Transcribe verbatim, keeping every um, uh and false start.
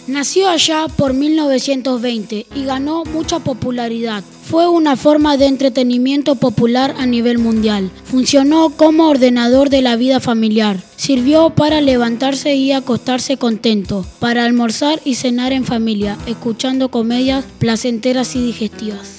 Nació allá por mil novecientos veinte y ganó mucha popularidad. Fue una forma de entretenimiento popular a nivel mundial. Funcionó como ordenador de la vida familiar. Sirvió para levantarse y acostarse contento, para almorzar y cenar en familia, escuchando comedias placenteras y digestivas.